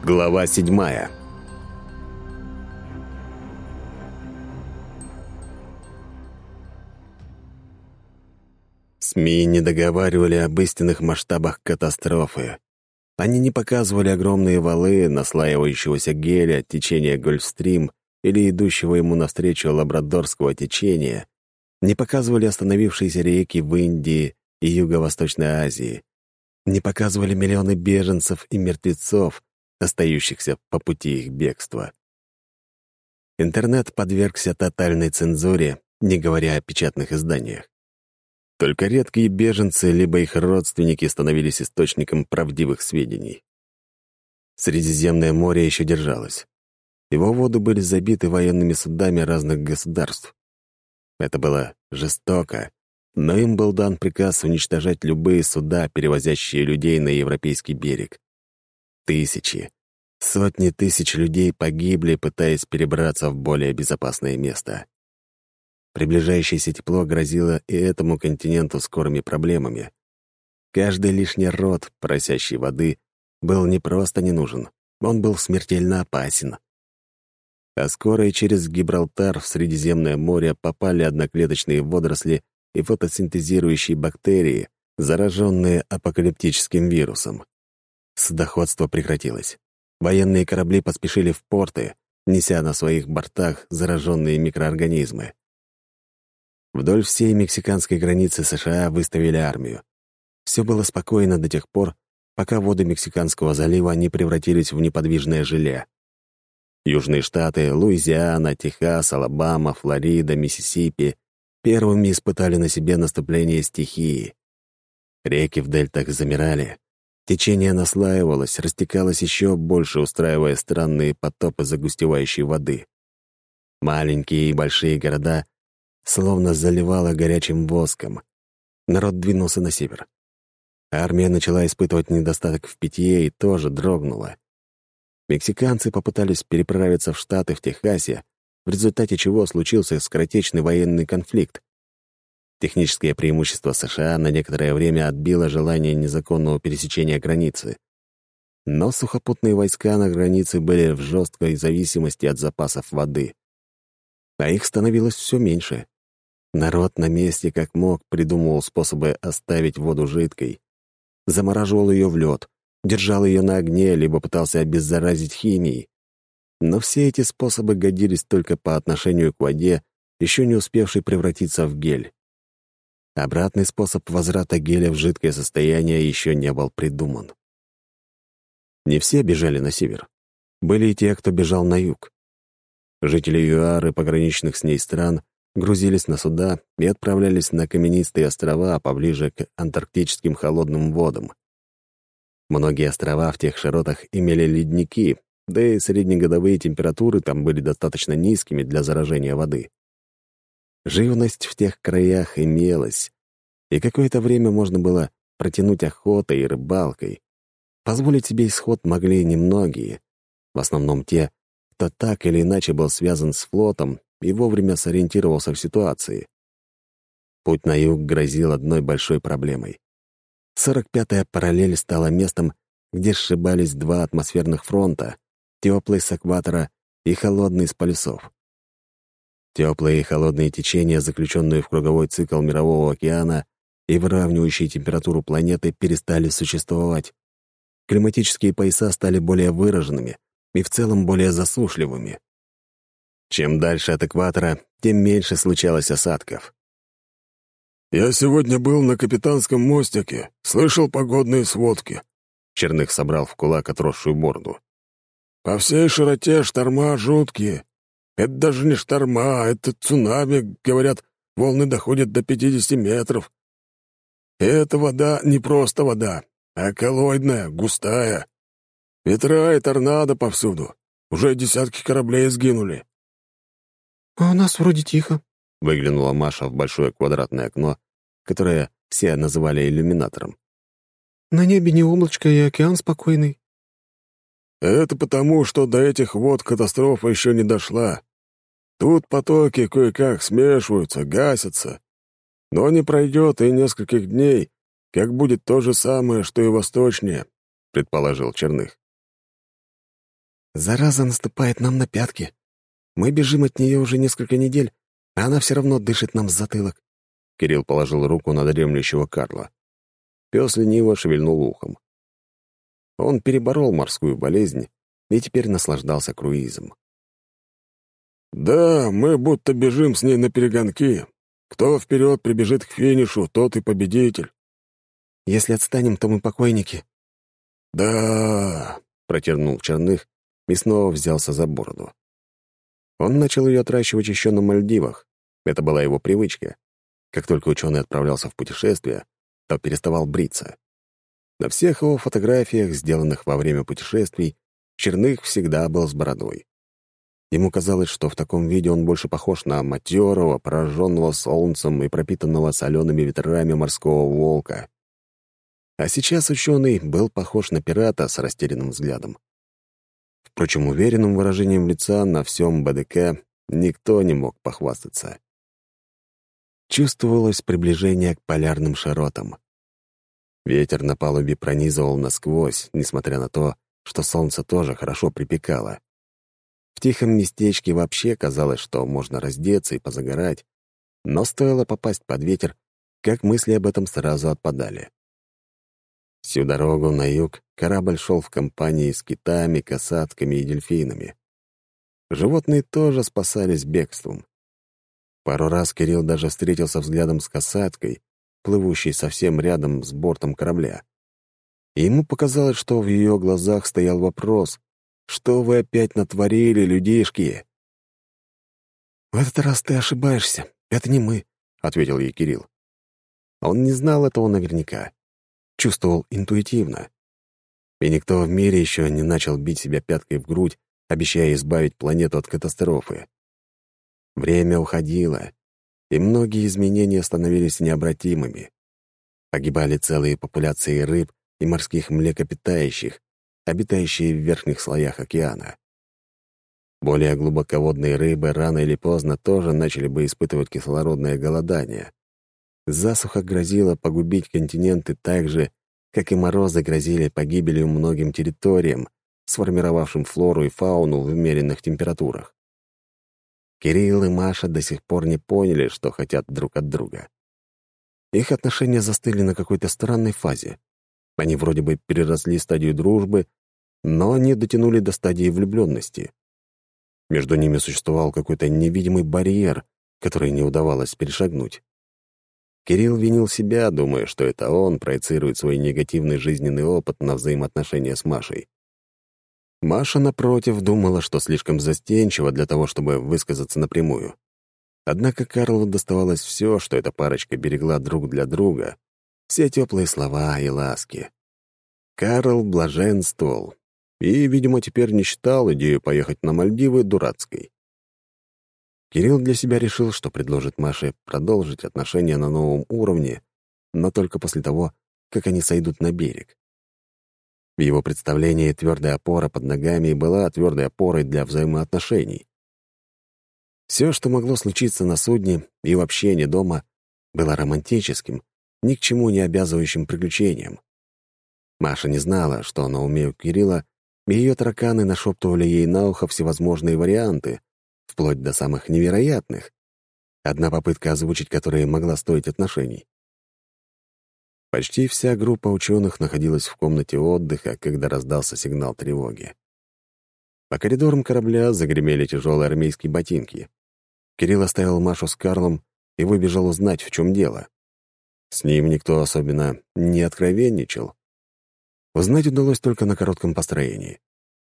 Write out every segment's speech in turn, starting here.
Глава 7. СМИ не договаривали об истинных масштабах катастрофы. Они не показывали огромные валы наслаивающегося геля течения Гольфстрим или идущего ему навстречу лабрадорского течения, не показывали остановившиеся реки в Индии и Юго-Восточной Азии, не показывали миллионы беженцев и мертвецов, остающихся по пути их бегства. Интернет подвергся тотальной цензуре, не говоря о печатных изданиях. Только редкие беженцы либо их родственники становились источником правдивых сведений. Средиземное море еще держалось. Его воды были забиты военными судами разных государств. Это было жестоко, но им был дан приказ уничтожать любые суда, перевозящие людей на европейский берег. Тысячи, сотни тысяч людей погибли, пытаясь перебраться в более безопасное место. Приближающееся тепло грозило и этому континенту скорыми проблемами. Каждый лишний род, просящий воды, был не просто не нужен, он был смертельно опасен. А скоро и через Гибралтар в Средиземное море попали одноклеточные водоросли и фотосинтезирующие бактерии, зараженные апокалиптическим вирусом. Судоходство прекратилось. Военные корабли поспешили в порты, неся на своих бортах зараженные микроорганизмы. Вдоль всей мексиканской границы США выставили армию. Все было спокойно до тех пор, пока воды Мексиканского залива не превратились в неподвижное желе. Южные штаты — Луизиана, Техас, Алабама, Флорида, Миссисипи — первыми испытали на себе наступление стихии. Реки в дельтах замирали, течение наслаивалось, растекалось еще больше, устраивая странные потопы загустевающей воды. Маленькие и большие города словно заливало горячим воском. Народ двинулся на север. Армия начала испытывать недостаток в питье и тоже дрогнула. Мексиканцы попытались переправиться в Штаты в Техасе, в результате чего случился скоротечный военный конфликт. Техническое преимущество США на некоторое время отбило желание незаконного пересечения границы. Но сухопутные войска на границе были в жесткой зависимости от запасов воды. А их становилось все меньше. Народ на месте как мог придумывал способы оставить воду жидкой. Замораживал ее в лед, держал ее на огне, либо пытался обеззаразить химией. Но все эти способы годились только по отношению к воде, еще не успевшей превратиться в гель. Обратный способ возврата геля в жидкое состояние еще не был придуман. Не все бежали на север. Были и те, кто бежал на юг. Жители ЮАР и пограничных с ней стран грузились на суда и отправлялись на каменистые острова поближе к антарктическим холодным водам. Многие острова в тех широтах имели ледники, да и среднегодовые температуры там были достаточно низкими для заражения воды. Живность в тех краях имелась, и какое-то время можно было протянуть охотой и рыбалкой. Позволить себе исход могли немногие, в основном те, кто так или иначе был связан с флотом и вовремя сориентировался в ситуации. Путь на юг грозил одной большой проблемой. 45-я параллель стала местом, где сшибались два атмосферных фронта — теплый с экватора и холодный с полюсов. Теплые и холодные течения, заключенные в круговой цикл Мирового океана и выравнивающие температуру планеты, перестали существовать. Климатические пояса стали более выраженными и в целом более засушливыми. Чем дальше от экватора, тем меньше случалось осадков. «Я сегодня был на капитанском мостике, слышал погодные сводки». Черных собрал в кулак отросшую бороду. «По всей широте шторма жуткие. Это даже не шторма, это цунами, говорят, волны доходят до 50 метров. И эта вода не просто вода, а коллоидная, густая. Ветра и торнадо повсюду. Уже десятки кораблей сгинули». «А у нас вроде тихо», — выглянула Маша в большое квадратное окно, которое все называли иллюминатором. «На небе не облачко, и океан спокойный». «Это потому, что до этих вод катастрофа еще не дошла. Тут потоки кое-как смешиваются, гасятся. Но не пройдет и нескольких дней, как будет то же самое, что и восточнее», — предположил Черных. Зараза наступает нам на пятки. Мы бежим от нее уже несколько недель, а она все равно дышит нам в затылок. Кирилл положил руку на дремлющего Карла. Пес лениво шевельнул ухом. Он переборол морскую болезнь и теперь наслаждался круизом. «Да, мы будто бежим с ней на перегонки. Кто вперед прибежит к финишу, тот и победитель». Если отстанем, то мы покойники. «Да...» — протянул Черных и снова взялся за бороду. Он начал ее отращивать еще на Мальдивах. Это была его привычка. Как только ученый отправлялся в путешествие, то переставал бриться. На всех его фотографиях, сделанных во время путешествий, Черных всегда был с бородой. Ему казалось, что в таком виде он больше похож на матерого, пораженного солнцем и пропитанного солеными ветрами морского волка. А сейчас ученый был похож на пирата с растерянным взглядом. Впрочем, уверенным выражением лица на всем БДК никто не мог похвастаться. Чувствовалось приближение к полярным широтам. Ветер на палубе пронизывал насквозь, несмотря на то, что солнце тоже хорошо припекало. В тихом местечке вообще казалось, что можно раздеться и позагорать, но стоило попасть под ветер, как мысли об этом сразу отпадали. Всю дорогу на юг корабль шел в компании с китами, касатками и дельфинами. Животные тоже спасались бегством. Пару раз Кирилл даже встретился взглядом с касаткой, плывущей совсем рядом с бортом корабля. И ему показалось, что в ее глазах стоял вопрос: «Что вы опять натворили, людишки?» «В этот раз ты ошибаешься. Это не мы», — ответил ей Кирилл. Он не знал этого наверняка. Чувствовал интуитивно. И никто в мире еще не начал бить себя пяткой в грудь, обещая избавить планету от катастрофы. Время уходило, и многие изменения становились необратимыми. Погибали целые популяции рыб и морских млекопитающих, обитающие в верхних слоях океана. Более глубоководные рыбы рано или поздно тоже начали бы испытывать кислородное голодание. Засуха грозила погубить континенты так же, как и морозы грозили погибелью многим территориям, сформировавшим флору и фауну в умеренных температурах. Кирилл и Маша до сих пор не поняли, что хотят друг от друга. Их отношения застыли на какой-то странной фазе. Они вроде бы переросли стадию дружбы, но не дотянули до стадии влюбленности. Между ними существовал какой-то невидимый барьер, который не удавалось перешагнуть. Кирилл винил себя, думая, что это он проецирует свой негативный жизненный опыт на взаимоотношения с Машей. Маша, напротив, думала, что слишком застенчива для того, чтобы высказаться напрямую. Однако Карлу доставалось все, что эта парочка берегла друг для друга, все теплые слова и ласки. Карл блаженствовал и, видимо, теперь не считал идею поехать на Мальдивы дурацкой. Кирилл для себя решил, что предложит Маше продолжить отношения на новом уровне, но только после того, как они сойдут на берег. В его представлении твердая опора под ногами была твердой опорой для взаимоотношений. Все, что могло случиться на судне и вообще не дома, было романтическим, ни к чему не обязывающим приключением. Маша не знала, что на уме у Кирилла, и ее тараканы нашептывали ей на ухо всевозможные варианты, вплоть до самых невероятных, одна попытка озвучить которые могла стоить отношений. Почти вся группа ученых находилась в комнате отдыха, когда раздался сигнал тревоги. По коридорам корабля загремели тяжелые армейские ботинки. Кирилл оставил Машу с Карлом и выбежал узнать, в чем дело. С ним никто особенно не откровенничал. Узнать удалось только на коротком построении.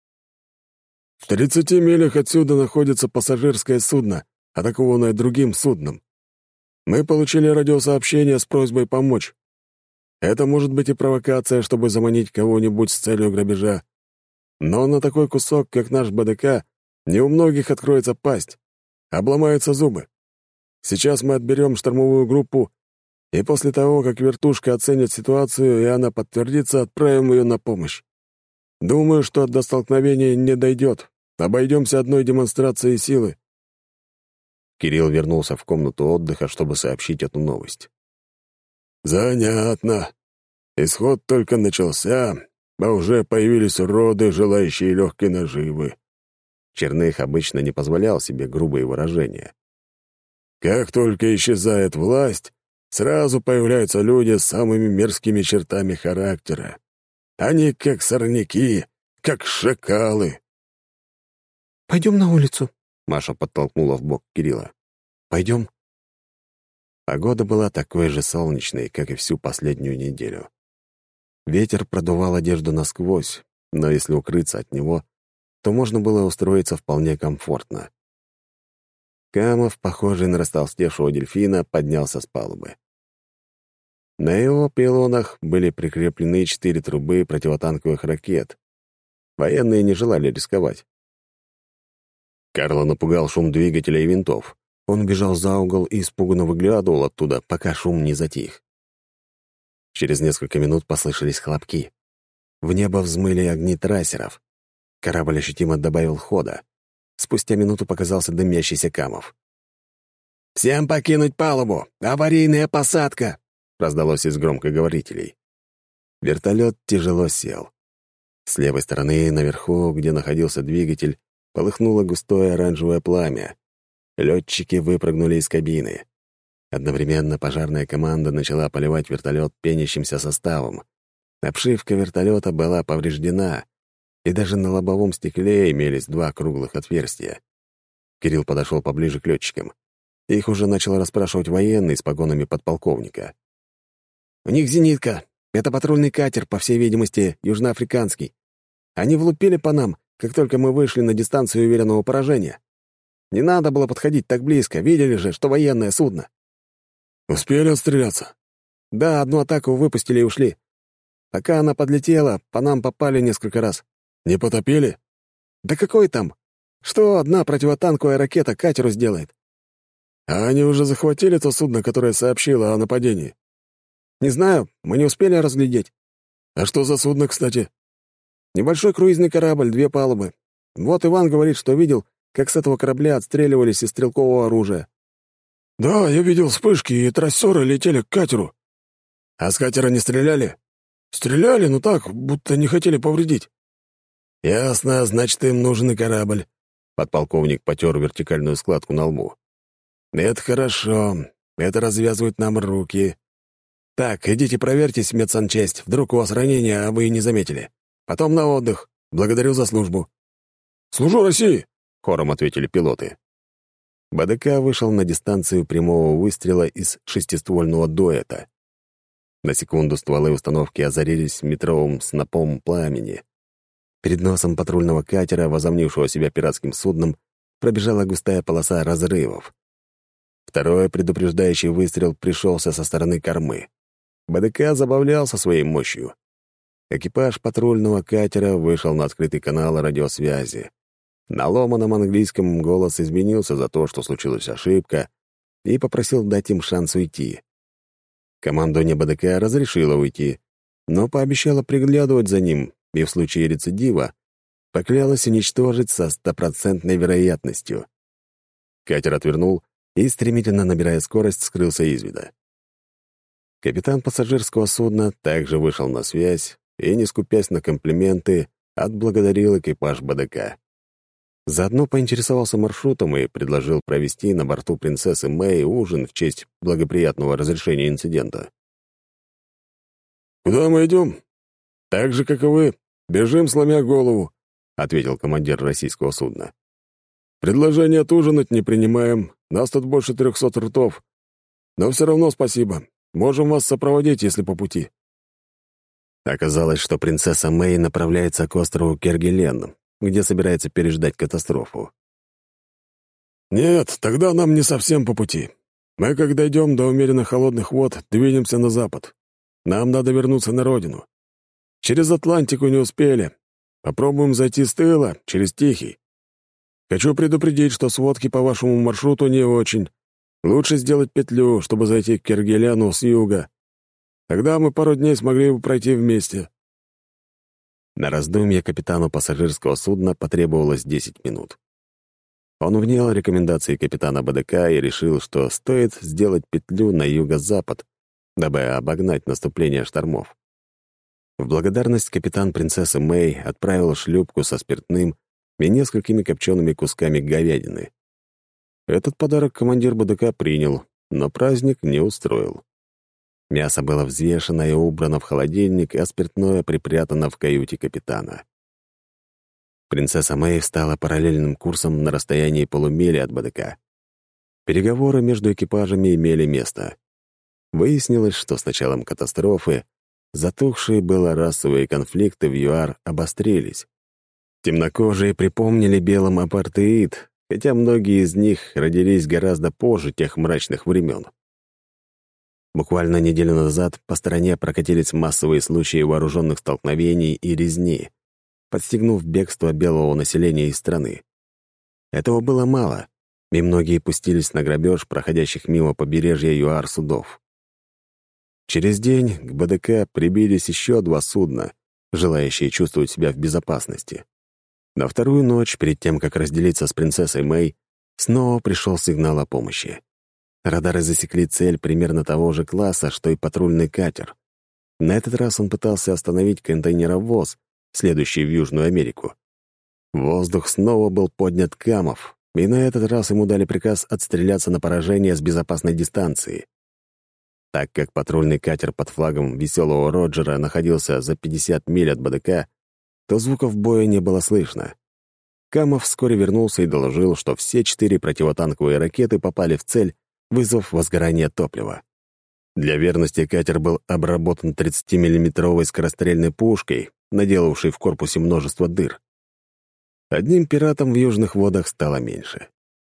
«В 30 милях отсюда находится пассажирское судно, атакованное другим судном. Мы получили радиосообщение с просьбой помочь. Это может быть и провокация, чтобы заманить кого-нибудь с целью грабежа. Но на такой кусок, как наш БДК, не у многих откроется пасть, обломаются зубы. Сейчас мы отберем штурмовую группу, и после того, как вертушка оценит ситуацию и она подтвердится, отправим ее на помощь. Думаю, что до столкновения не дойдет. Обойдемся одной демонстрацией силы». Кирилл вернулся в комнату отдыха, чтобы сообщить эту новость. «Занятно. Исход только начался, а уже появились уроды, желающие легкой наживы», Черных обычно не позволял себе грубые выражения. «Как только исчезает власть, сразу появляются люди с самыми мерзкими чертами характера. Они как сорняки, как шакалы». «Пойдем на улицу», — Маша подтолкнула в бок Кирилла. «Пойдем». Погода была такой же солнечной, как и всю последнюю неделю. Ветер продувал одежду насквозь, но если укрыться от него, то можно было устроиться вполне комфортно. Камов, похожий на растолстевшего дельфина, поднялся с палубы. На его пилонах были прикреплены 4 трубы противотанковых ракет. Военные не желали рисковать. Карла напугал шум двигателя и винтов. Он бежал за угол и испуганно выглядывал оттуда, пока шум не затих. Через несколько минут послышались хлопки. В небо взмыли огни трассеров. Корабль ощутимо добавил хода. Спустя минуту показался дымящийся Камов. «Всем покинуть палубу! Аварийная посадка!» — раздалось из громкоговорителей. Вертолет тяжело сел. С левой стороны, наверху, где находился двигатель, полыхнуло густое оранжевое пламя. Летчики выпрыгнули из кабины. Одновременно пожарная команда начала поливать вертолет пенящимся составом. Обшивка вертолета была повреждена, и даже на лобовом стекле имелись 2 круглых отверстия. Кирилл подошел поближе к летчикам. Их уже начал расспрашивать военный с погонами подполковника. «У них зенитка. Это патрульный катер, по всей видимости, южноафриканский. Они влупили по нам, как только мы вышли на дистанцию уверенного поражения. Не надо было подходить так близко, видели же, что военное судно». «Успели отстреляться?» «Да, одну атаку выпустили и ушли. Пока она подлетела, по нам попали несколько раз». «Не потопили?» «Да какой там? Что одна противотанковая ракета катеру сделает?» «А они уже захватили то судно, которое сообщило о нападении?» «Не знаю, мы не успели разглядеть». «А что за судно, кстати?» «Небольшой круизный корабль, 2 палубы. Вот Иван говорит, что видел, как с этого корабля отстреливались из стрелкового оружия». «Да, я видел вспышки, и трассеры летели к катеру». «А с катера не стреляли?» «Стреляли, но так, будто не хотели повредить». «Ясно, значит, им нужен и корабль». Подполковник потер вертикальную складку на лбу. «Это хорошо. Это развязывает нам руки. Так, идите проверьтесь в медсанчасть. Вдруг у вас ранение, а вы и не заметили. Потом на отдых. Благодарю за службу». «Служу России!» — хором ответили пилоты. БДК вышел на дистанцию прямого выстрела из 6-ствольного дуэта. На секунду стволы установки озарились метровым снопом пламени. Перед носом патрульного катера, возомнившего себя пиратским судном, пробежала густая полоса разрывов. Второй предупреждающий выстрел пришелся со стороны кормы. БДК забавлялся своей мощью. Экипаж патрульного катера вышел на открытый канал радиосвязи. На ломаном английском голос изменился за то, что случилась ошибка, и попросил дать им шанс уйти. Командование БДК разрешило уйти, но пообещало приглядывать за ним и в случае рецидива поклялось уничтожить со 100% вероятностью. Катер отвернул и, стремительно набирая скорость, скрылся из вида. Капитан пассажирского судна также вышел на связь и, не скупясь на комплименты, отблагодарил экипаж БДК. Заодно поинтересовался маршрутом и предложил провести на борту принцессы Мэй ужин в честь благоприятного разрешения инцидента. «Куда мы идем?» «Так же, как и вы. Бежим, сломя голову», — ответил командир российского судна. «Предложение отужинать не принимаем. Нас тут больше 300 ртов. Но все равно спасибо. Можем вас сопроводить, если по пути». Оказалось, что принцесса Мэй направляется к острову Кергелен, где собирается переждать катастрофу. «Нет, тогда нам не совсем по пути. Мы, как дойдем до умеренно холодных вод, двинемся на запад. Нам надо вернуться на родину. Через Атлантику не успели. Попробуем зайти с тыла, через Тихий. Хочу предупредить, что сводки по вашему маршруту не очень. Лучше сделать петлю, чтобы зайти к Кергеляну с юга. Тогда мы пару дней смогли бы пройти вместе». На раздумье капитану пассажирского судна потребовалось 10 минут. Он внял рекомендации капитана БДК и решил, что стоит сделать петлю на юго-запад, дабы обогнать наступление штормов. В благодарность капитан принцессы Мэй отправил шлюпку со спиртным и несколькими копчеными кусками говядины. Этот подарок командир БДК принял, но праздник не устроил. Мясо было взвешено и убрано в холодильник, а спиртное припрятано в каюте капитана. Принцесса Мэй встала параллельным курсом на расстоянии полумили от БДК. Переговоры между экипажами имели место. Выяснилось, что с началом катастрофы затухшие было расовые конфликты в ЮАР обострились. Темнокожие припомнили белым апартеид, хотя многие из них родились гораздо позже тех мрачных времен. Буквально неделю назад по стране прокатились массовые случаи вооруженных столкновений и резни, подстегнув бегство белого населения из страны. Этого было мало, и многие пустились на грабеж проходящих мимо побережья ЮАР судов. Через день к БДК прибились еще 2 судна, желающие чувствовать себя в безопасности. На вторую ночь, перед тем, как разделиться с принцессой Мэй, снова пришел сигнал о помощи. Радары засекли цель примерно того же класса, что и патрульный катер. На этот раз он пытался остановить контейнеровоз, следующий в Южную Америку. В воздух снова был поднят Камов, и на этот раз ему дали приказ отстреляться на поражение с безопасной дистанции. Так как патрульный катер под флагом «Веселого Роджера» находился за 50 миль от БДК, то звуков боя не было слышно. Камов вскоре вернулся и доложил, что все 4 противотанковые ракеты попали в цель, вызвав возгорание топлива. Для верности катер был обработан 30-миллиметровой скорострельной пушкой, наделавшей в корпусе множество дыр. Одним пиратом в южных водах стало меньше.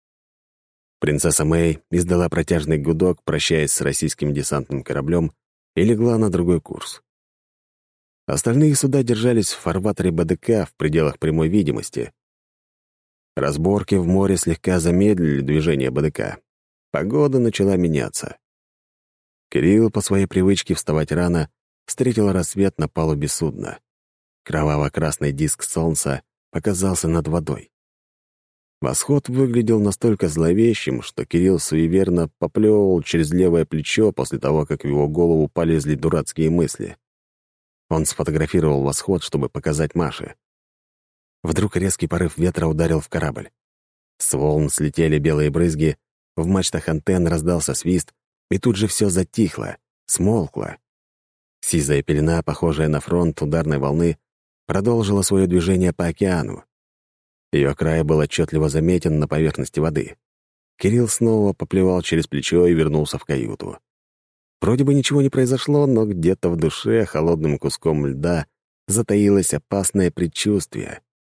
Принцесса Мэй издала протяжный гудок, прощаясь с российским десантным кораблем, и легла на другой курс. Остальные суда держались в фарватере БДК в пределах прямой видимости. Разборки в море слегка замедлили движение БДК. Погода начала меняться. Кирилл, по своей привычке вставать рано, встретил рассвет на палубе судна. Кроваво-красный диск солнца показался над водой. Восход выглядел настолько зловещим, что Кирилл суеверно поплевывал через левое плечо после того, как в его голову полезли дурацкие мысли. Он сфотографировал восход, чтобы показать Маше. Вдруг резкий порыв ветра ударил в корабль. С волн слетели белые брызги, в мачтах антенн раздался свист, и тут же все затихло, смолкло. Сизая пелена, похожая на фронт ударной волны, продолжила свое движение по океану. Ее край был отчетливо заметен на поверхности воды. Кирилл снова поплевал через плечо и вернулся в каюту. Вроде бы ничего не произошло, но где-то в душе холодным куском льда затаилось опасное предчувствие.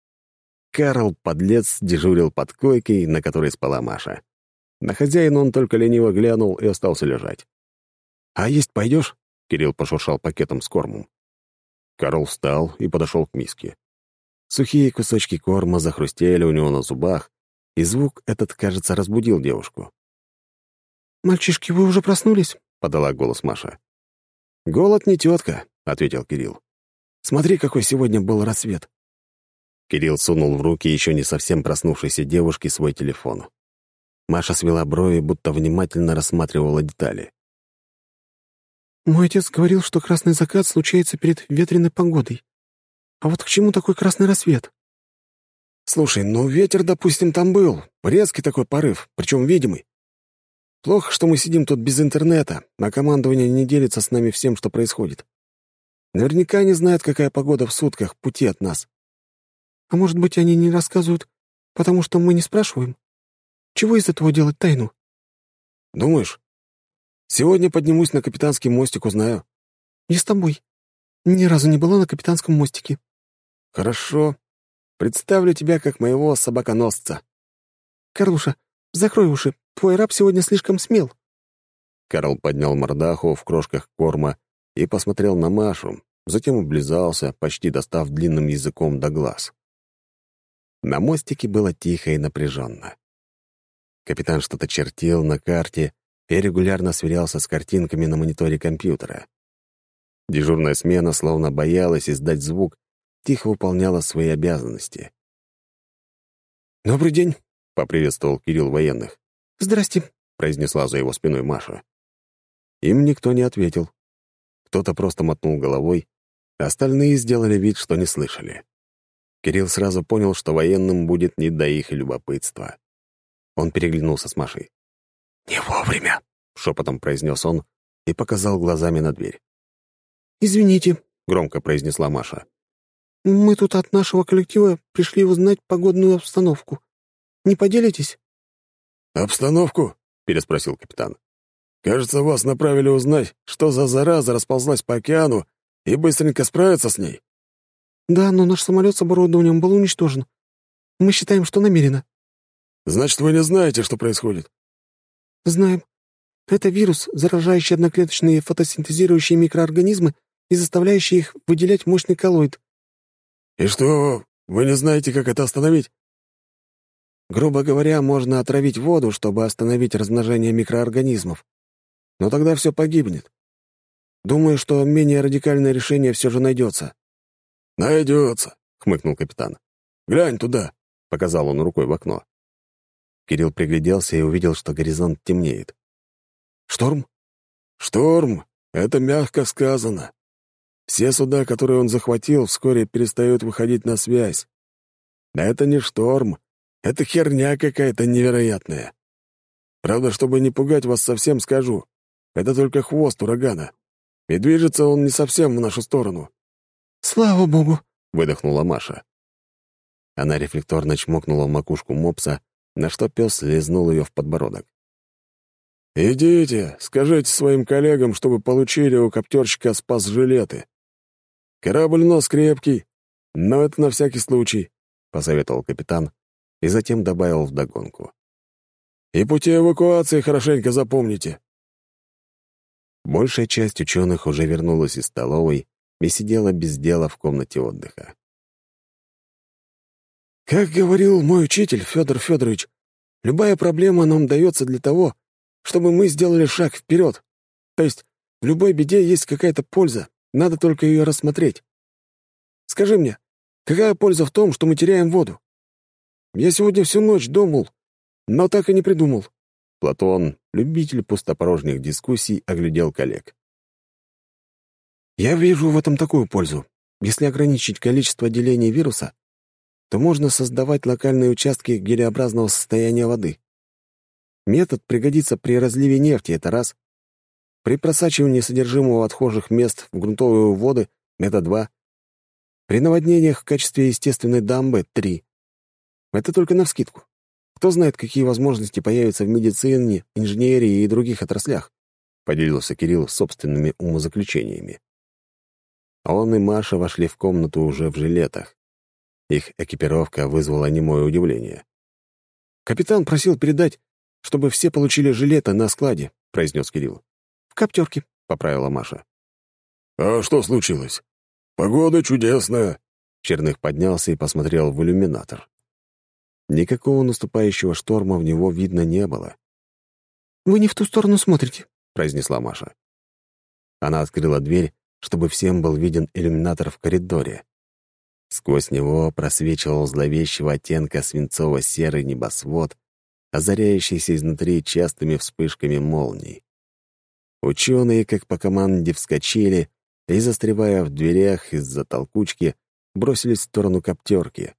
Карл, подлец, дежурил под койкой, на которой спала Маша. На хозяина он только лениво глянул и остался лежать. «А есть пойдешь?» — Кирилл пошуршал пакетом с кормом. Карл встал и подошел к миске. Сухие кусочки корма захрустели у него на зубах, и звук этот, кажется, разбудил девушку. «Мальчишки, вы уже проснулись?» — подала голос Маша. «Голод не тетка», — ответил Кирилл. «Смотри, какой сегодня был рассвет». Кирилл сунул в руки еще не совсем проснувшейся девушке свой телефон. Маша свела брови, будто внимательно рассматривала детали. «Мой отец говорил, что красный закат случается перед ветреной погодой. А вот к чему такой красный рассвет?» «Слушай, ну ветер, допустим, там был. Резкий такой порыв, причем видимый. Плохо, что мы сидим тут без интернета, а командование не делится с нами всем, что происходит. Наверняка не знают, какая погода в сутках пути от нас». «А может быть, они не рассказывают, потому что мы не спрашиваем? Чего из этого делать тайну?» «Думаешь? Сегодня поднимусь на капитанский мостик, узнаю». «Я с тобой. Ни разу не была на капитанском мостике». «Хорошо. Представлю тебя как моего собаконосца». «Карлуша, закрой уши. Твой раб сегодня слишком смел». Карл поднял мордаху в крошках корма и посмотрел на Машу, затем облизался, почти достав длинным языком до глаз. На мостике было тихо и напряженно. Капитан что-то чертил на карте и регулярно сверялся с картинками на мониторе компьютера. Дежурная смена, словно боялась издать звук, тихо выполняла свои обязанности. «Добрый день», — поприветствовал Кирилл военных. «Здрасте», — произнесла за его спиной Маша. Им никто не ответил. Кто-то просто мотнул головой, а остальные сделали вид, что не слышали. Кирилл сразу понял, что военным будет не до их любопытства. Он переглянулся с Машей. «Не вовремя», — шепотом произнес он и показал глазами на дверь. «Извините», — громко произнесла Маша. «мы тут от нашего коллектива пришли узнать погодную обстановку. Не поделитесь?» «Обстановку?» — переспросил капитан. «Кажется, вас направили узнать, что за зараза расползлась по океану, и быстренько справиться с ней». «Да, но наш самолет с оборудованием был уничтожен. Мы считаем, что намеренно». «Значит, вы не знаете, что происходит?» «Знаем. Это вирус, заражающий одноклеточные фотосинтезирующие микроорганизмы и заставляющий их выделять мощный коллоид». «И что, вы не знаете, как это остановить?» Грубо говоря, можно отравить воду, чтобы остановить размножение микроорганизмов. Но тогда все погибнет. Думаю, что менее радикальное решение все же найдется». «Найдется», — хмыкнул капитан. «Глянь туда», — Показал он рукой в окно. Кирилл пригляделся и увидел, что горизонт темнеет. «Шторм?» «Шторм — это мягко сказано. Все суда, которые он захватил, вскоре перестают выходить на связь. Да это не шторм, это херня какая-то невероятная. Правда, чтобы не пугать вас совсем, скажу, это только хвост урагана. И движется он не совсем в нашу сторону». «Слава богу!» — выдохнула Маша. Она рефлекторно чмокнула в макушку мопса, на что пес лизнул ее в подбородок. «Идите, скажите своим коллегам, чтобы получили у коптерщика спас-жилеты. Корабль нос крепкий, но это на всякий случай», — посоветовал капитан и затем добавил вдогонку. «И пути эвакуации хорошенько запомните». Большая часть ученых уже вернулась из столовой и сидела без дела в комнате отдыха. «Как говорил мой учитель Федор Федорович, любая проблема нам дается для того, чтобы мы сделали шаг вперед. То есть в любой беде есть какая-то польза, надо только ее рассмотреть. Скажи мне, какая польза в том, что мы теряем воду? Я сегодня всю ночь думал, но так и не придумал». Платон, любитель пустопорожних дискуссий, оглядел коллег. «Я вижу в этом такую пользу. Если ограничить количество делений вируса, то можно создавать локальные участки гелеобразного состояния воды. Метод пригодится при разливе нефти, это раз. При просачивании содержимого отхожих мест в грунтовые воды — это два. При наводнениях в качестве естественной дамбы — три. Это только навскидку. Кто знает, какие возможности появятся в медицине, инженерии и других отраслях», — поделился Кирилл собственными умозаключениями. Он и Маша вошли в комнату уже в жилетах. Их экипировка вызвала немое удивление. «Капитан просил передать, чтобы все получили жилеты на складе», — произнес Кирилл. «В коптерке», — поправила Маша. «А что случилось? Погода чудесная». Черных поднялся и посмотрел в иллюминатор. Никакого наступающего шторма в него видно не было. «Вы не в ту сторону смотрите», — произнесла Маша. Она открыла дверь, чтобы всем был виден иллюминатор в коридоре. Сквозь него просвечивал зловещего оттенка свинцово-серый небосвод, озаряющийся изнутри частыми вспышками молний. Ученые, как по команде, вскочили и, застревая в дверях из-за толкучки, бросились в сторону коптерки.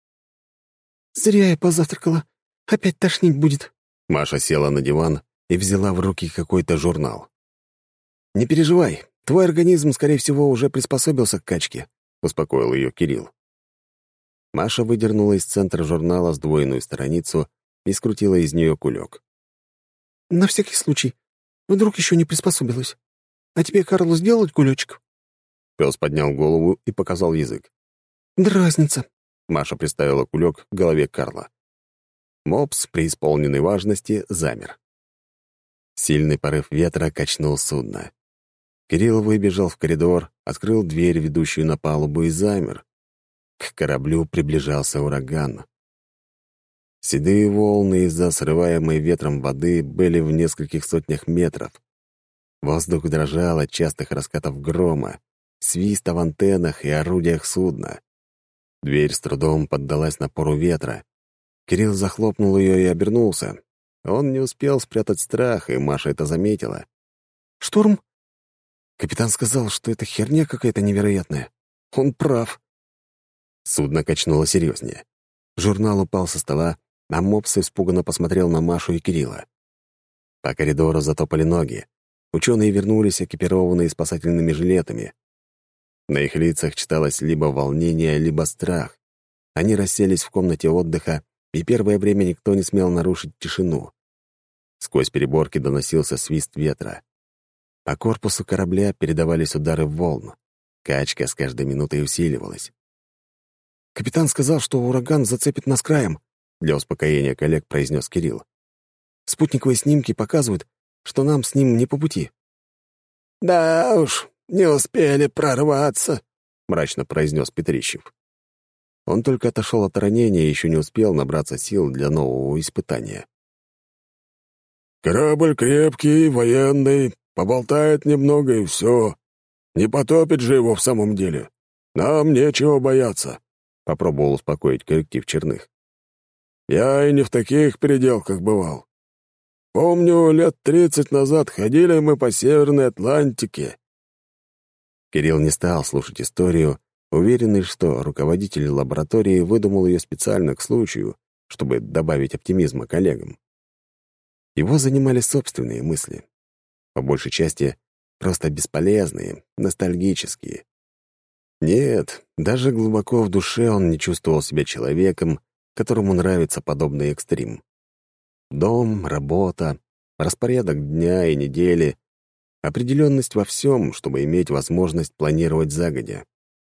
«Зря я позавтракала. Опять тошнить будет». Маша села на диван и взяла в руки какой-то журнал. «Не переживай, твой организм, скорее всего, уже приспособился к качке», — успокоил ее Кирилл. Маша выдернула из центра журнала сдвоенную страницу и скрутила из нее кулек. «На всякий случай. Вдруг еще не приспособилась. А тебе, Карлу, сделать кулечек?» Пес поднял голову и показал язык. «Дразнится». Маша приставила кулек к голове Карла. Мопс, преисполненной важности, замер. Сильный порыв ветра качнул судно. Кирилл выбежал в коридор, открыл дверь, ведущую на палубу, и замер. К кораблю приближался ураган. Седые волны из-за срываемой ветром воды были в нескольких сотнях метров. Воздух дрожал от частых раскатов грома, свиста в антеннах и орудиях судна. Дверь с трудом поддалась напору ветра. Кирилл захлопнул ее и обернулся. Он не успел спрятать страх, и Маша это заметила. «Шторм?» Капитан сказал, что это херня какая-то невероятная. Он прав. Судно качнуло серьезнее. Журнал упал со стола, а Мопс испуганно посмотрел на Машу и Кирилла. По коридору затопали ноги. Ученые вернулись, экипированные спасательными жилетами. На их лицах читалось либо волнение, либо страх. Они расселись в комнате отдыха, и первое время никто не смел нарушить тишину. Сквозь переборки доносился свист ветра. По корпусу корабля передавались удары волн. Качка с каждой минутой усиливалась. «Капитан сказал, что ураган зацепит нас краем», — для успокоения коллег произнес Кирилл. «Спутниковые снимки показывают, что нам с ним не по пути». «Да уж, не успели прорваться», — мрачно произнес Петрищев. Он только отошел от ранения и еще не успел набраться сил для нового испытания. «Корабль крепкий, военный, поболтает немного и все. Не потопит же его в самом деле. Нам нечего бояться», — попробовал успокоить коллектив Черных. «Я и не в таких переделках бывал. Помню, лет 30 назад ходили мы по Северной Атлантике». Кирилл не стал слушать историю, уверенный, что руководитель лаборатории выдумал ее специально к случаю, чтобы добавить оптимизма коллегам. Его занимали собственные мысли. По большей части, просто бесполезные, ностальгические. Нет, даже глубоко в душе он не чувствовал себя человеком, которому нравится подобный экстрим. Дом, работа, распорядок дня и недели, определенность во всем, чтобы иметь возможность планировать загодя.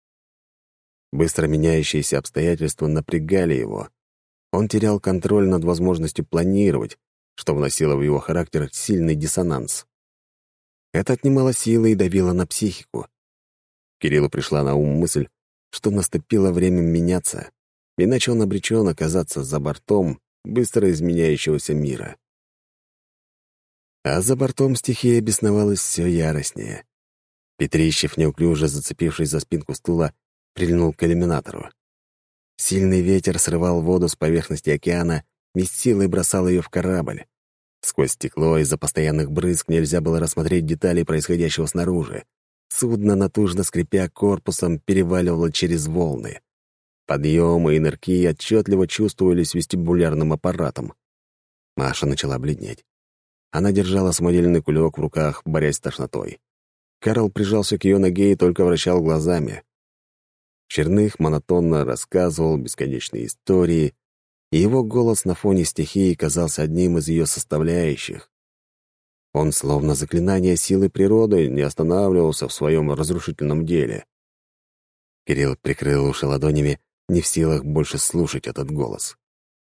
Быстро меняющиеся обстоятельства напрягали его. Он терял контроль над возможностью планировать, что вносило в его характер сильный диссонанс. Это отнимало силы и давило на психику. Кириллу пришла на ум мысль, что наступило время меняться, иначе он обречен оказаться за бортом быстро изменяющегося мира. А за бортом стихия бесновалась все яростнее. Петрищев, неуклюже зацепившись за спинку стула, прильнул к иллюминатору. Сильный ветер срывал воду с поверхности океана и с силой бросал ее в корабль. Сквозь стекло из-за постоянных брызг нельзя было рассмотреть детали происходящего снаружи. Судно, натужно скрипя корпусом, переваливало через волны. Подъемы и нырки отчетливо чувствовались вестибулярным аппаратом. Маша начала бледнеть. Она держала самодельный кулек в руках, борясь с тошнотой. Карл прижался к ее ноге и только вращал глазами. Черных монотонно рассказывал бесконечные истории, и его голос на фоне стихии казался одним из ее составляющих. Он, словно заклинание силы природы, не останавливался в своем разрушительном деле. Кирилл прикрыл уши ладонями, не в силах больше слушать этот голос.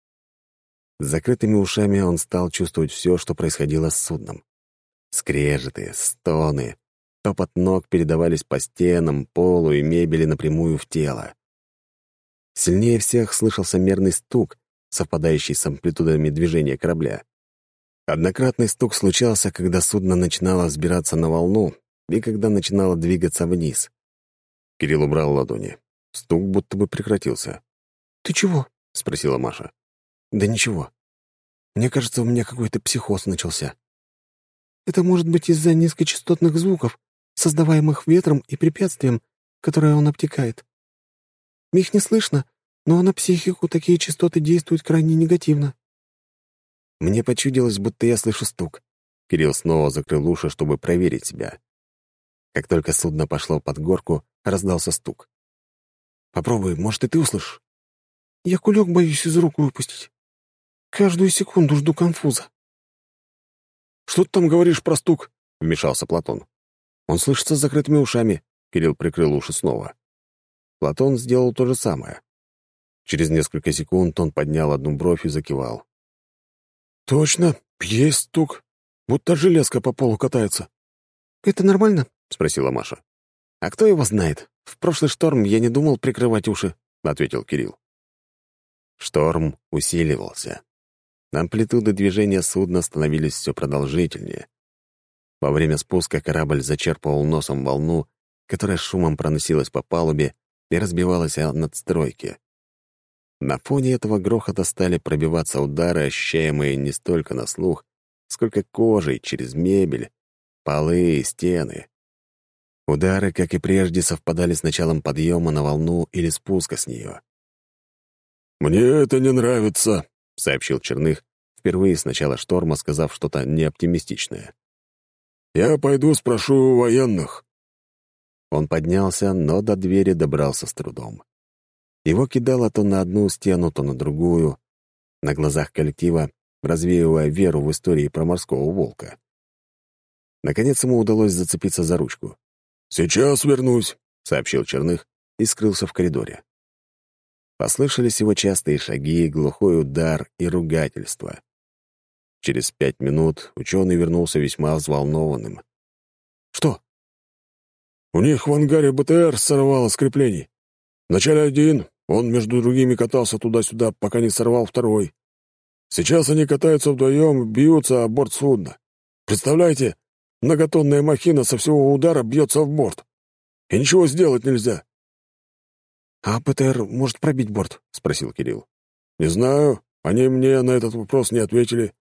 С закрытыми ушами он стал чувствовать все, что происходило с судном. Скрежеты, стоны, топот ног передавались по стенам, полу и мебели напрямую в тело. Сильнее всех слышался мерный стук, совпадающий с амплитудами движения корабля. Однократный стук случался, когда судно начинало взбираться на волну и когда начинало двигаться вниз. Кирилл убрал ладони. Стук будто бы прекратился. «Ты чего?» — спросила Маша. «Да ничего. Мне кажется, у меня какой-то психоз начался. Это может быть из-за низкочастотных звуков, создаваемых ветром и препятствием, которое он обтекает. Их не слышно, но на психику такие частоты действуют крайне негативно». Мне почудилось, будто я слышу стук. Кирилл снова закрыл уши, чтобы проверить себя. Как только судно пошло под горку, раздался стук. «Попробуй, может, и ты услышишь». «Я кулек боюсь из рук выпустить. Каждую секунду жду конфуза». «Что ты там говоришь про стук?» — вмешался Платон. «Он слышится с закрытыми ушами». Кирилл прикрыл уши снова. Платон сделал то же самое. Через несколько секунд он поднял одну бровь и закивал. «Точно, есть стук. Будто железка по полу катается». «Это нормально?» — спросила Маша. «А кто его знает? В прошлый шторм я не думал прикрывать уши», — ответил Кирилл. Шторм усиливался. Амплитуды движения судна становились все продолжительнее. Во время спуска корабль зачерпывал носом волну, которая шумом проносилась по палубе и разбивалась о надстройки. На фоне этого грохота стали пробиваться удары, ощущаемые не столько на слух, сколько кожей через мебель, полы и стены. Удары, как и прежде, совпадали с началом подъема на волну или спуска с нее. «Мне это не нравится», — сообщил Черных, впервые с начала шторма сказав что-то неоптимистичное. «Я пойду спрошу у военных». Он поднялся, но до двери добрался с трудом. Его кидало то на одну стену, то на другую, на глазах коллектива, развеивая веру в истории про морского волка. Наконец ему удалось зацепиться за ручку. «Сейчас вернусь», — сообщил Черных и скрылся в коридоре. Послышались его частые шаги, глухой удар и ругательство. Через 5 минут ученый вернулся весьма взволнованным. «Что?» «У них в ангаре БТР сорвало с креплений. Вначале один, он между другими катался туда-сюда, пока не сорвал второй. Сейчас они катаются вдвоем, бьются о борт судна. Представляете, многотонная махина со всего удара бьется в борт. И ничего сделать нельзя». «А БТР может пробить борт?» — спросил Кирилл. «Не знаю, они мне на этот вопрос не ответили».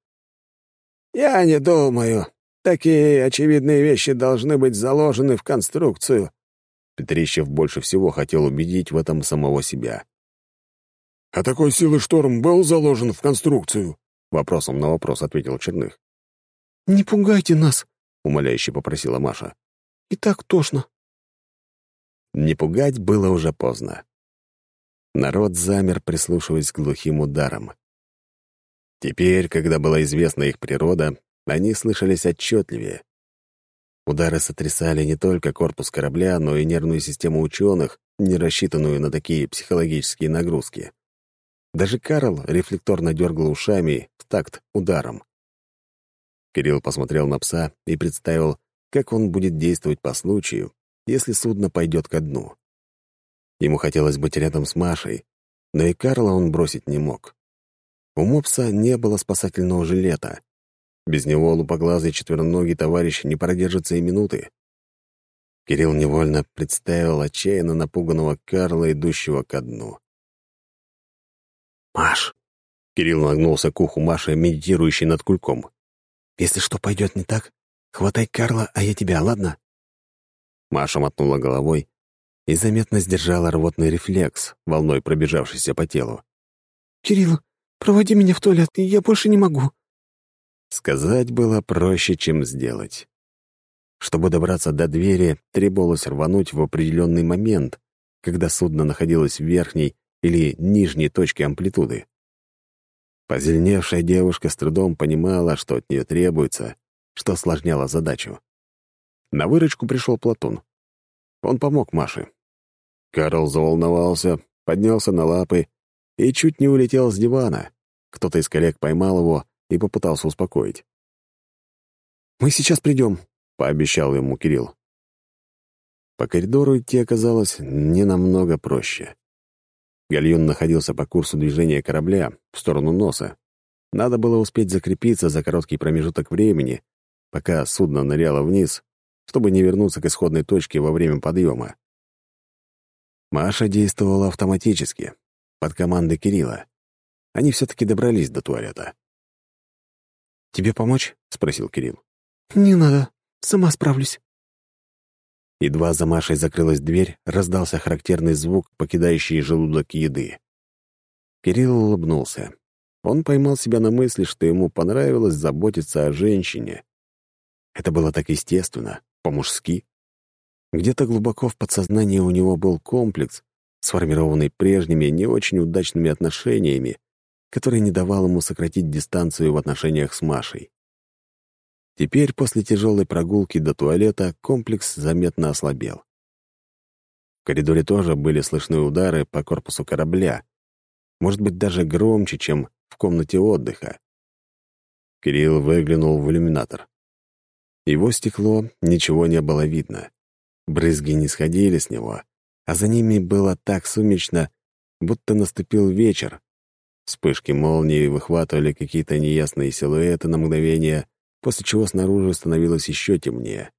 «Я не думаю. Такие очевидные вещи должны быть заложены в конструкцию». Петрищев больше всего хотел убедить в этом самого себя. «А такой силы шторм был заложен в конструкцию?» — вопросом на вопрос ответил Черных. «Не пугайте нас», — умоляюще попросила Маша. «И так тошно». Не пугать было уже поздно. Народ замер, прислушиваясь к глухим ударам. Теперь, когда была известна их природа, они слышались отчетливее. Удары сотрясали не только корпус корабля, но и нервную систему ученых, не рассчитанную на такие психологические нагрузки. Даже Карл рефлекторно дергал ушами в такт ударом. Кирилл посмотрел на пса и представил, как он будет действовать по случаю, если судно пойдет ко дну. Ему хотелось быть рядом с Машей, но и Карла он бросить не мог. У мопса не было спасательного жилета. Без него лупоглазый четвероногий товарищ не продержится и минуты. Кирилл невольно представил отчаянно напуганного Карла, идущего ко дну. «Маш!» — Кирилл нагнулся к уху Маши, медитирующей над кульком. «Если что пойдет не так, хватай Карла, а я тебя, ладно?» Маша мотнула головой и заметно сдержала рвотный рефлекс, волной пробежавшийся по телу. «Кирилл, проводи меня в туалет, я больше не могу». Сказать было проще, чем сделать. Чтобы добраться до двери, требовалось рвануть в определенный момент, когда судно находилось в верхней или нижней точке амплитуды. Позеленевшая девушка с трудом понимала, что от нее требуется, что осложняло задачу. На выручку пришел Платон. Он помог Маше. Карл заволновался, поднялся на лапы и чуть не улетел с дивана. Кто-то из коллег поймал его и попытался успокоить. «Мы сейчас придем», — пообещал ему Кирилл. По коридору идти оказалось не намного проще. Гальюн находился по курсу движения корабля в сторону носа. Надо было успеть закрепиться за короткий промежуток времени, пока судно ныряло вниз, чтобы не вернуться к исходной точке во время подъема. Маша действовала автоматически, под командой Кирилла. Они все-таки добрались до туалета. «Тебе помочь?» — спросил Кирилл. «Не надо, сама справлюсь». Едва за Машей закрылась дверь, раздался характерный звук, покидающий желудок еды. Кирилл улыбнулся. Он поймал себя на мысли, что ему понравилось заботиться о женщине. Это было так естественно, по-мужски. Где-то глубоко в подсознании у него был комплекс, сформированный прежними не очень удачными отношениями, который не давал ему сократить дистанцию в отношениях с Машей. Теперь, после тяжелой прогулки до туалета, комплекс заметно ослабел. В коридоре тоже были слышны удары по корпусу корабля, может быть, даже громче, чем в комнате отдыха. Кирилл выглянул в иллюминатор. Его стекло ничего не было видно. Брызги не сходили с него, а за ними было так сумеречно, будто наступил вечер. Вспышки молнии выхватывали какие-то неясные силуэты на мгновение, после чего снаружи становилось еще темнее.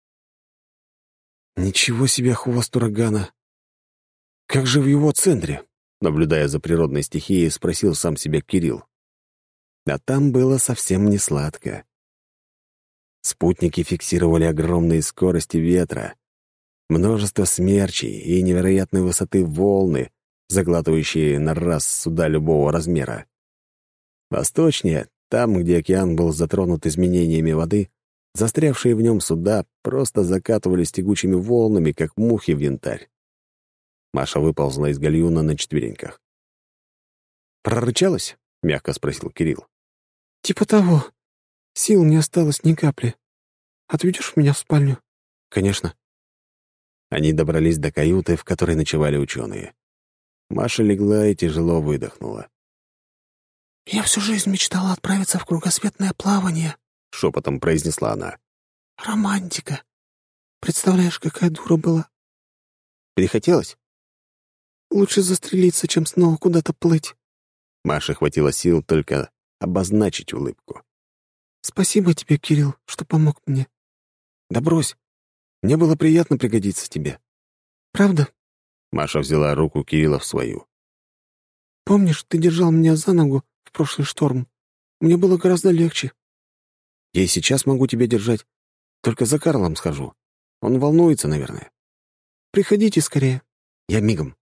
«Ничего себе хвост урагана! Как же в его центре?» Наблюдая за природной стихией, спросил сам себя Кирилл. А там было совсем не сладко. Спутники фиксировали огромные скорости ветра, Множество смерчей и невероятной высоты волны, заглатывающие на раз суда любого размера. Восточнее, там, где океан был затронут изменениями воды, застрявшие в нем суда просто закатывались тягучими волнами, как мухи в янтарь. Маша выползла из гальюна на четвереньках. «Прорычалась?» — мягко спросил Кирилл. «Типа того. Сил не осталось ни капли. Отведешь меня в спальню?» «Конечно». Они добрались до каюты, в которой ночевали ученые. Маша легла и тяжело выдохнула. «Я всю жизнь мечтала отправиться в кругосветное плавание», — шепотом произнесла она. «Романтика. Представляешь, какая дура была?» «Перехотелось?» «Лучше застрелиться, чем снова куда-то плыть». Маше хватило сил только обозначить улыбку. «Спасибо тебе, Кирилл, что помог мне». «Да брось. Мне было приятно пригодиться тебе». «Правда?» Маша взяла руку Кирилла в свою. «Помнишь, ты держал меня за ногу в прошлый шторм? Мне было гораздо легче». «Я и сейчас могу тебя держать. Только за Карлом схожу. Он волнуется, наверное». «Приходите скорее». «Я мигом».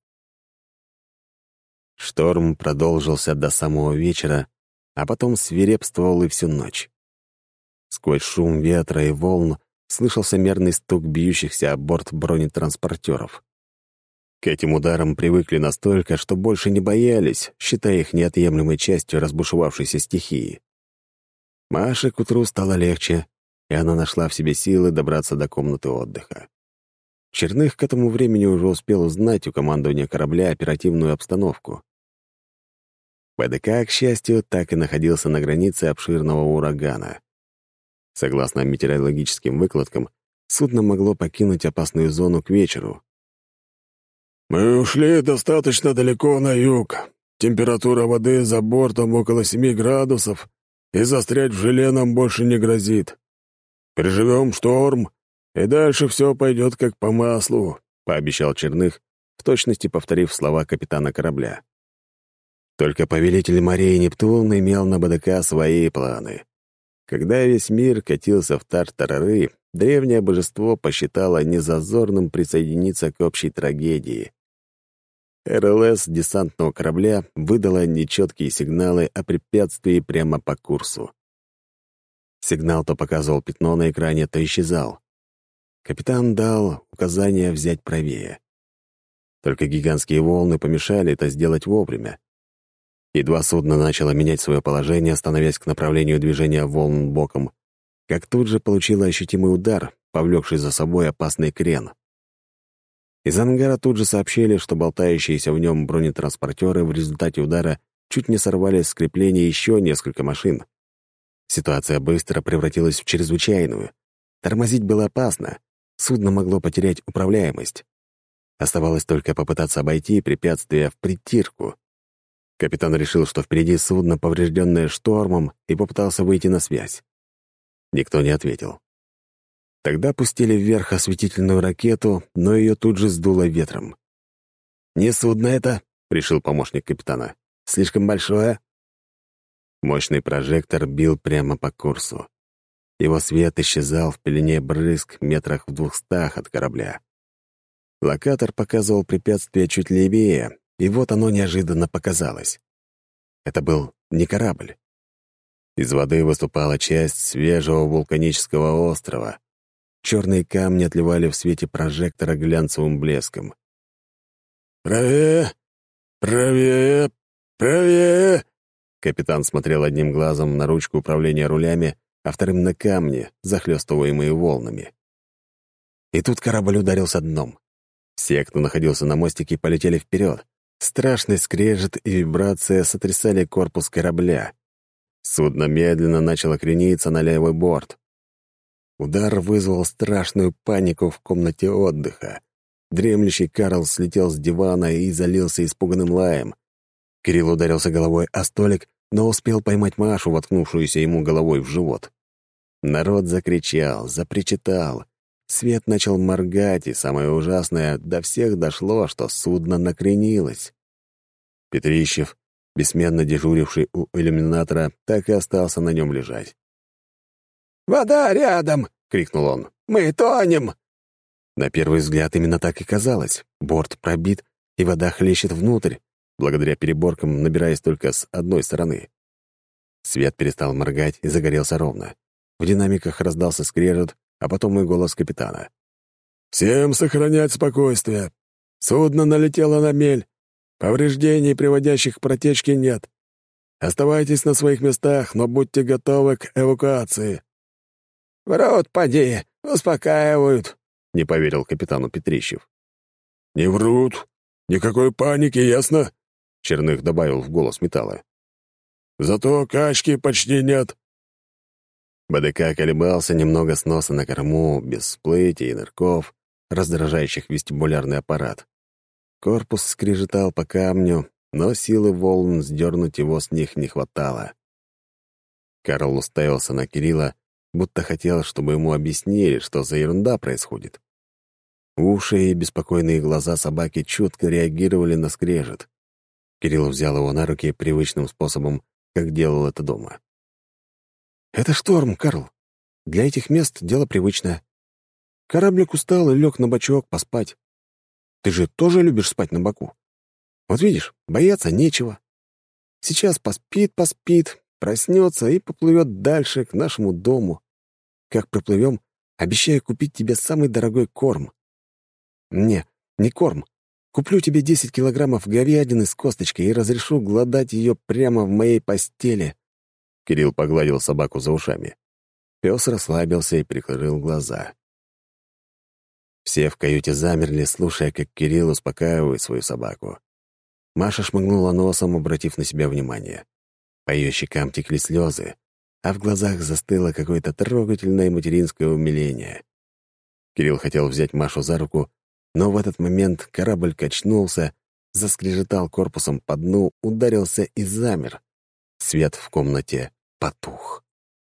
Шторм продолжился до самого вечера, а потом свирепствовал и всю ночь. Сквозь шум ветра и волн слышался мерный стук бьющихся о борт бронетранспортеров. К этим ударам привыкли настолько, что больше не боялись, считая их неотъемлемой частью разбушевавшейся стихии. Маше к утру стало легче, и она нашла в себе силы добраться до комнаты отдыха. Черных к этому времени уже успел узнать у командования корабля оперативную обстановку. БДК, к счастью, так и находился на границе обширного урагана. Согласно метеорологическим выкладкам, судно могло покинуть опасную зону к вечеру. «Мы ушли достаточно далеко на юг. Температура воды за бортом около 7 градусов, и застрять в желе нам больше не грозит. Переживем шторм, и дальше все пойдет как по маслу», — пообещал Черных, в точности повторив слова капитана корабля. Только повелитель морей Нептун имел на БДК свои планы. Когда весь мир катился в тартарары, древнее божество посчитало незазорным присоединиться к общей трагедии. РЛС десантного корабля выдала нечеткие сигналы о препятствии прямо по курсу. Сигнал то показывал пятно на экране, то исчезал. Капитан дал указание взять правее. Только гигантские волны помешали это сделать вовремя. Едва судно начало менять свое положение, становясь к направлению движения волн боком, как тут же получило ощутимый удар, повлекший за собой опасный крен. Из ангара тут же сообщили, что болтающиеся в нем бронетранспортеры в результате удара чуть не сорвали с крепления еще несколько машин. Ситуация быстро превратилась в чрезвычайную. Тормозить было опасно, судно могло потерять управляемость. Оставалось только попытаться обойти препятствие впритирку. Капитан решил, что впереди судно, поврежденное штормом, и попытался выйти на связь. Никто не ответил. Тогда пустили вверх осветительную ракету, но ее тут же сдуло ветром. «Не судно это», — решил помощник капитана. «Слишком большое». Мощный прожектор бил прямо по курсу. Его свет исчезал в пелене брызг метрах в 200 от корабля. Локатор показывал препятствие чуть левее, и вот оно неожиданно показалось. Это был не корабль. Из воды выступала часть свежего вулканического острова. Черные камни отливали в свете прожектора глянцевым блеском. «Правее! Правее! Правее!» Капитан смотрел одним глазом на ручку управления рулями, а вторым на камни, захлестываемые волнами. И тут корабль ударился дном. Все, кто находился на мостике, полетели вперед. Страшный скрежет и вибрация сотрясали корпус корабля. Судно медленно начало крениться на левый борт. Удар вызвал страшную панику в комнате отдыха. Дремлющий Карл слетел с дивана и залился испуганным лаем. Кирилл ударился головой о столик, но успел поймать Машу, воткнувшуюся ему головой в живот. Народ закричал, запричитал. Свет начал моргать, и самое ужасное, до всех дошло, что судно накренилось. Петрищев, бессменно дежуривший у иллюминатора, так и остался на нем лежать. «Вода рядом!» — крикнул он. «Мы тонем!» На первый взгляд именно так и казалось. Борт пробит, и вода хлещет внутрь, благодаря переборкам набираясь только с одной стороны. Свет перестал моргать и загорелся ровно. В динамиках раздался скрежет, а потом и голос капитана. «Всем сохранять спокойствие. Судно налетело на мель. Повреждений, приводящих к протечке, нет. Оставайтесь на своих местах, но будьте готовы к эвакуации». «Врут, поди, успокаивают», — не поверил капитану Петрищев. «Не врут. Никакой паники, ясно?» — Черных добавил в голос металла. «Зато качки почти нет». БДК колебался немного с носа на корму, без всплытий и нырков, раздражающих вестибулярный аппарат. Корпус скрежетал по камню, но силы волн сдернуть его с них не хватало. Карл уставился на Кирилла, будто хотел, чтобы ему объяснили, что за ерунда происходит. Уши и беспокойные глаза собаки чутко реагировали на скрежет. Кирилл взял его на руки привычным способом, как делал это дома. «Это шторм, Карл. Для этих мест дело привычное. Кораблик устал и лег на бочок поспать. Ты же тоже любишь спать на боку? Вот видишь, бояться нечего. Сейчас поспит, проснется и поплывет дальше, к нашему дому. Как проплывем, обещаю купить тебе самый дорогой корм. Не корм. Куплю тебе 10 килограммов говядины с косточкой и разрешу глодать ее прямо в моей постели». Кирилл погладил собаку за ушами. Пес расслабился и прикрыл глаза. Все в каюте замерли, слушая, как Кирилл успокаивает свою собаку. Маша шмыгнула носом, обратив на себя внимание. По ее щекам текли слезы, а в глазах застыло какое-то трогательное материнское умиление. Кирилл хотел взять Машу за руку, но в этот момент корабль качнулся, заскрежетал корпусом по дну, ударился и замер. Свет в комнате потух.